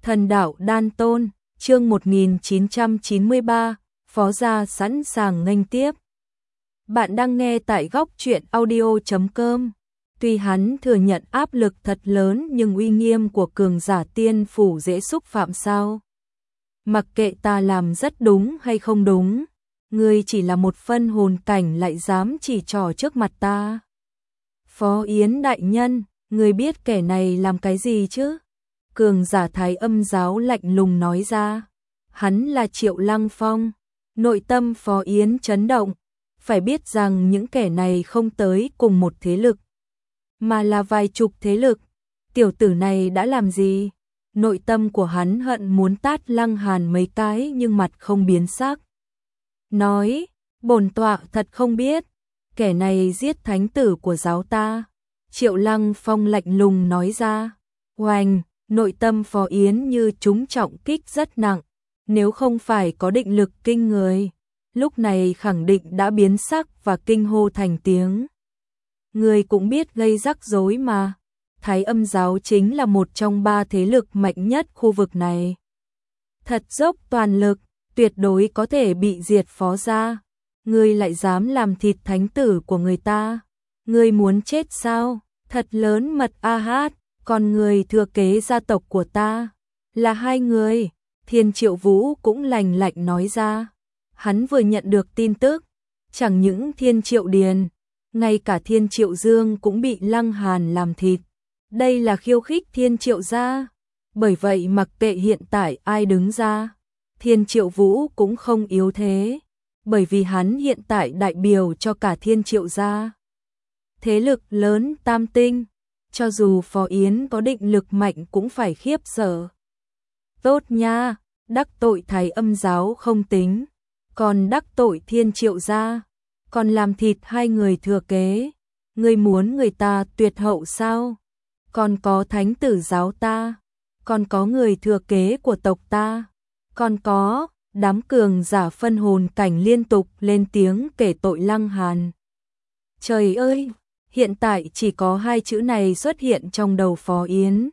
Thần đạo đan tôn, chương 1993, Phó gia sẵn sàng nghênh tiếp. Bạn đang nghe tại góc truyện audio.com. Tuy hắn thừa nhận áp lực thật lớn nhưng uy nghiêm của cường giả tiên phủ dễ xúc phạm sao? Mặc kệ ta làm rất đúng hay không đúng, ngươi chỉ là một phân hồn cảnh lại dám chỉ trỏ trước mặt ta. Phó Yến đại nhân, ngươi biết kẻ này làm cái gì chứ? Cường giả Thái Âm giáo lạnh lùng nói ra. Hắn là Triệu Lăng Phong. Nội tâm Phó Yến chấn động. Phải biết rằng những kẻ này không tới cùng một thế lực, mà là vài chục thế lực. Tiểu tử này đã làm gì? Nội tâm của hắn hận muốn tát Lăng Hàn mấy cái nhưng mặt không biến sắc. Nói, bổn tọa thật không biết. Kẻ này giết thánh tử của giáo ta. Triệu Lăng Phong lạnh lùng nói ra. Oanh! Nội tâm Phó Yến như trúng trọng kích rất nặng, nếu không phải có định lực kinh người, lúc này khẳng định đã biến sắc và kinh hô thành tiếng. Người cũng biết gây rắc rối mà, Thái Âm giáo chính là một trong 3 thế lực mạnh nhất khu vực này. Thật dốc toàn lực, tuyệt đối có thể bị diệt Phó gia. Ngươi lại dám làm thịt thánh tử của người ta, ngươi muốn chết sao? Thật lớn mật a hát. Còn người thừa kế gia tộc của ta là 2 người, Thiên Triệu Vũ cũng lạnh lạnh nói ra. Hắn vừa nhận được tin tức, chẳng những Thiên Triệu Điền, ngay cả Thiên Triệu Dương cũng bị Lăng Hàn làm thịt. Đây là khiêu khích Thiên Triệu gia. Bởi vậy mặc kệ hiện tại ai đứng ra, Thiên Triệu Vũ cũng không yếu thế, bởi vì hắn hiện tại đại biểu cho cả Thiên Triệu gia. Thế lực lớn tam tinh. Cho dù Phó Yến có định lực mạnh cũng phải khiếp sợ. Tốt nha, đắc tội Thái Âm giáo không tính, còn đắc tội Thiên Triệu gia, còn làm thịt 2 người thừa kế. Ngươi muốn người ta tuyệt hậu sao? Còn có thánh tử giáo ta, còn có người thừa kế của tộc ta, còn có đám cường giả phân hồn cảnh liên tục lên tiếng kể tội Lăng Hàn. Trời ơi! Hiện tại chỉ có 2 chữ này xuất hiện trong đầu Phó Yến.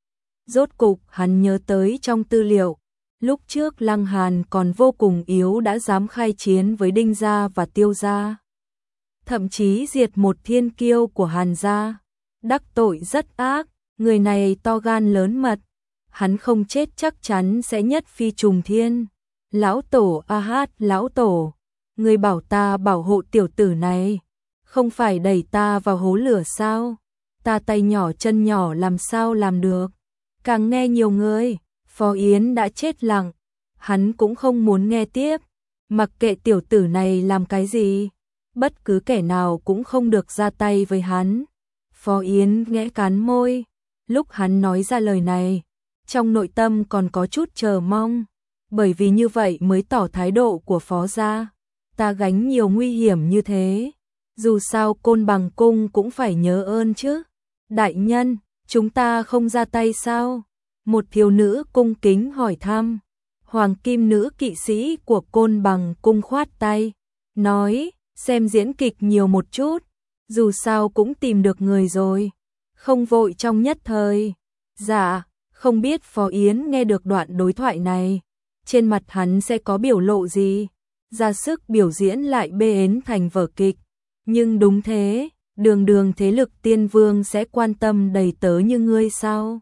Rốt cục hắn nhớ tới trong tư liệu, lúc trước Lăng Hàn còn vô cùng yếu đã dám khai chiến với Đinh gia và Tiêu gia. Thậm chí diệt một thiên kiêu của Hàn gia. Đắc tội rất ác, người này to gan lớn mật. Hắn không chết chắc chắn sẽ nhất phi trùng thiên. Lão tổ a hát, lão tổ, người bảo ta bảo hộ tiểu tử này. Không phải đẩy ta vào hố lửa sao? Ta tay nhỏ chân nhỏ làm sao làm được? Càng nghe nhiều người, Phó Yến đã chết lặng. Hắn cũng không muốn nghe tiếp. Mặc kệ tiểu tử này làm cái gì, bất cứ kẻ nào cũng không được ra tay với hắn. Phó Yến nghẽ cắn môi. Lúc hắn nói ra lời này, trong nội tâm còn có chút chờ mong. Bởi vì như vậy mới tỏ thái độ của Phó gia. Ta gánh nhiều nguy hiểm như thế. Dù sao Côn Bằng cung cũng phải nhớ ơn chứ. Đại nhân, chúng ta không ra tay sao? Một thiếu nữ cung kính hỏi thăm. Hoàng kim nữ kỵ sĩ của Côn Bằng cung khoát tay, nói, xem diễn kịch nhiều một chút, dù sao cũng tìm được người rồi. Không vội trong nhất thời. Dạ, không biết Phó Yến nghe được đoạn đối thoại này, trên mặt hắn sẽ có biểu lộ gì? Ra sức biểu diễn lại bê ến thành vở kịch. Nhưng đúng thế, đường thế lực tiên vương sẽ quan tâm đầy tớ như ngươi sao?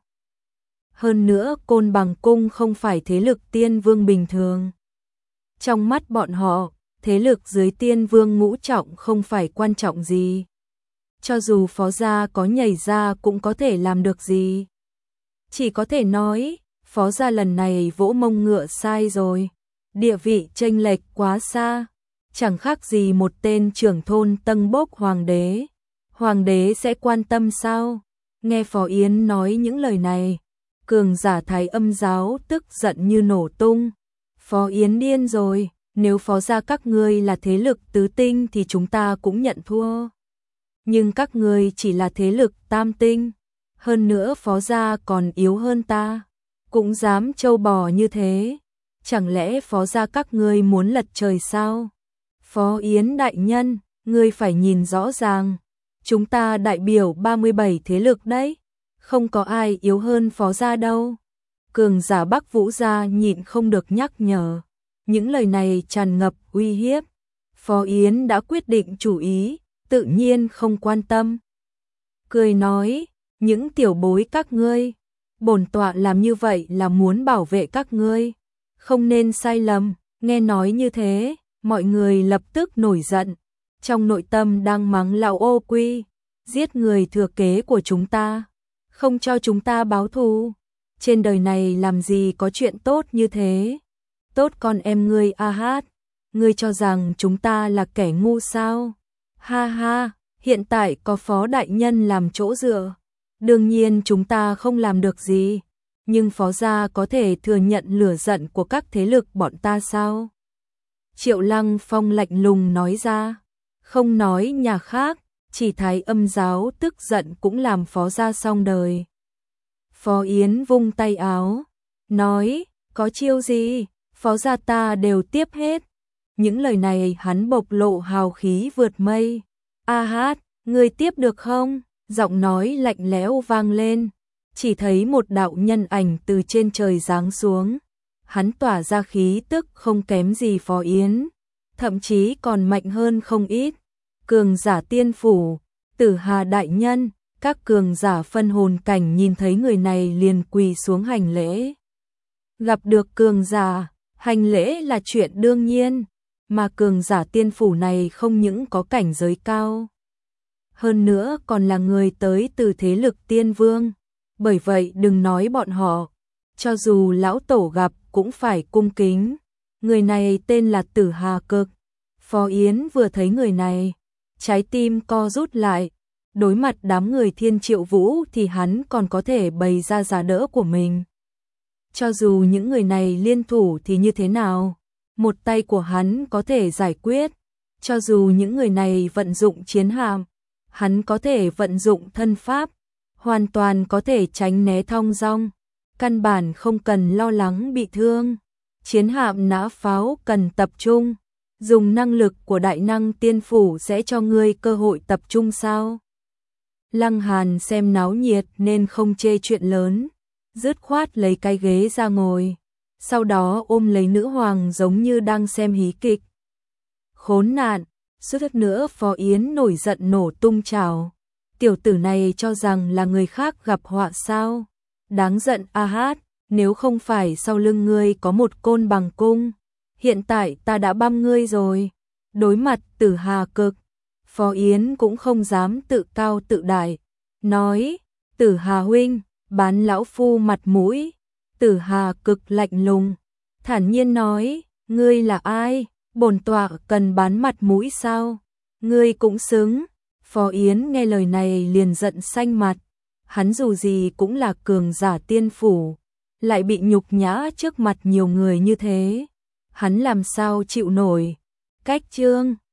Hơn nữa Côn Bằng cung không phải thế lực tiên vương bình thường. Trong mắt bọn họ, thế lực dưới tiên vương ngũ trọng không phải quan trọng gì. Cho dù Phó gia có nhảy ra cũng có thể làm được gì. Chỉ có thể nói, Phó gia lần này vỗ mông ngựa sai rồi. Địa vị chênh lệch quá xa. Chẳng khác gì một tên trưởng thôn tâng bốc hoàng đế. Hoàng đế sẽ quan tâm sao? Nghe Phó Yến nói những lời này, cường giả Thái Âm giáo tức giận như nổ tung. Phó Yến điên rồi, nếu Phó gia các ngươi là thế lực tứ tinh thì chúng ta cũng nhận thua. Nhưng các ngươi chỉ là thế lực tam tinh, hơn nữa Phó gia còn yếu hơn ta, cũng dám trâu bò như thế. Chẳng lẽ Phó gia các ngươi muốn lật trời sao? Phó Yến đại nhân, ngươi phải nhìn rõ ràng, chúng ta đại biểu 37 thế lực đấy, không có ai yếu hơn Phó gia đâu. Cường giả Bắc Vũ gia nhịn không được nhắc nhở. Những lời này tràn ngập uy hiếp. Phó Yến đã quyết định chủ ý, tự nhiên không quan tâm. Cười nói, những tiểu bối các ngươi, bổn tọa làm như vậy là muốn bảo vệ các ngươi, không nên sai lầm. Nghe nói như thế, mọi người lập tức nổi giận, trong nội tâm đang mắng lão ô quy, giết người thừa kế của chúng ta, không cho chúng ta báo thù. Trên đời này làm gì có chuyện tốt như thế. Tốt con em ngươi a hát, ngươi cho rằng chúng ta là kẻ ngu sao? Ha ha, hiện tại có Phó đại nhân làm chỗ dựa, đương nhiên chúng ta không làm được gì, nhưng Phó gia có thể thừa nhận lửa giận của các thế lực bọn ta sao? Triệu Lăng Phong lạnh lùng nói ra, không nói nhà khác, chỉ Thái Âm giáo tức giận cũng làm Phó gia xong đời. Phó Yến vung tay áo, nói, có chiêu gì, Phó gia ta đều tiếp hết. Những lời này hắn bộc lộ hào khí vượt mây. A hát, ngươi tiếp được không? Giọng nói lạnh lẽo vang lên, chỉ thấy một đạo nhân ảnh từ trên trời giáng xuống. Hắn tỏa ra khí tức không kém gì Phó Yến, thậm chí còn mạnh hơn không ít. Cường giả tiên phủ, Tử Hà đại nhân, các cường giả phân hồn cảnh nhìn thấy người này liền quỳ xuống hành lễ. Gặp được cường giả, hành lễ là chuyện đương nhiên, mà cường giả tiên phủ này không những có cảnh giới cao, hơn nữa còn là người tới từ thế lực tiên vương. Bởi vậy đừng nói bọn họ, cho dù lão tổ gặp cũng phải cung kính. Người này tên là Tử Hà Cực. Phó Yến vừa thấy người này, trái tim co rút lại. Đối mặt đám người Thiên Triệu Vũ thì hắn còn có thể bày ra giá đỡ của mình. Cho dù những người này liên thủ thì như thế nào, một tay của hắn có thể giải quyết. Cho dù những người này vận dụng chiến hạm, hắn có thể vận dụng thân pháp, hoàn toàn có thể tránh né thong dong, căn bản không cần lo lắng bị thương. Chiến hạm nã pháo cần tập trung, dùng năng lực của đại năng tiên phủ sẽ cho ngươi cơ hội tập trung sao? Lăng Hàn xem náo nhiệt nên không chê chuyện lớn, dứt khoát lấy cái ghế ra ngồi, sau đó ôm lấy nữ hoàng giống như đang xem hí kịch. Khốn nạn, suýt nữa Phó Yến nổi giận nổ tung trào. Tiểu tử này cho rằng là người khác gặp họa sao? Đáng giận a hát, nếu không phải sau lưng ngươi có một côn bằng cung, hiện tại ta đã băm ngươi rồi. Đối mặt Tử Hà Cực, Phó Yến cũng không dám tự cao tự đại, nói, Tử Hà huynh, bán lão phu mặt mũi. Tử Hà Cực lạnh lùng, thản nhiên nói, ngươi là ai? Bổn tọa cần bán mặt mũi sao? Ngươi cũng xứng. Phó Yến nghe lời này liền giận xanh mặt, hắn dù gì cũng là cường giả tiên phủ, lại bị nhục nhã trước mặt nhiều người như thế, hắn làm sao chịu nổi. Cách chương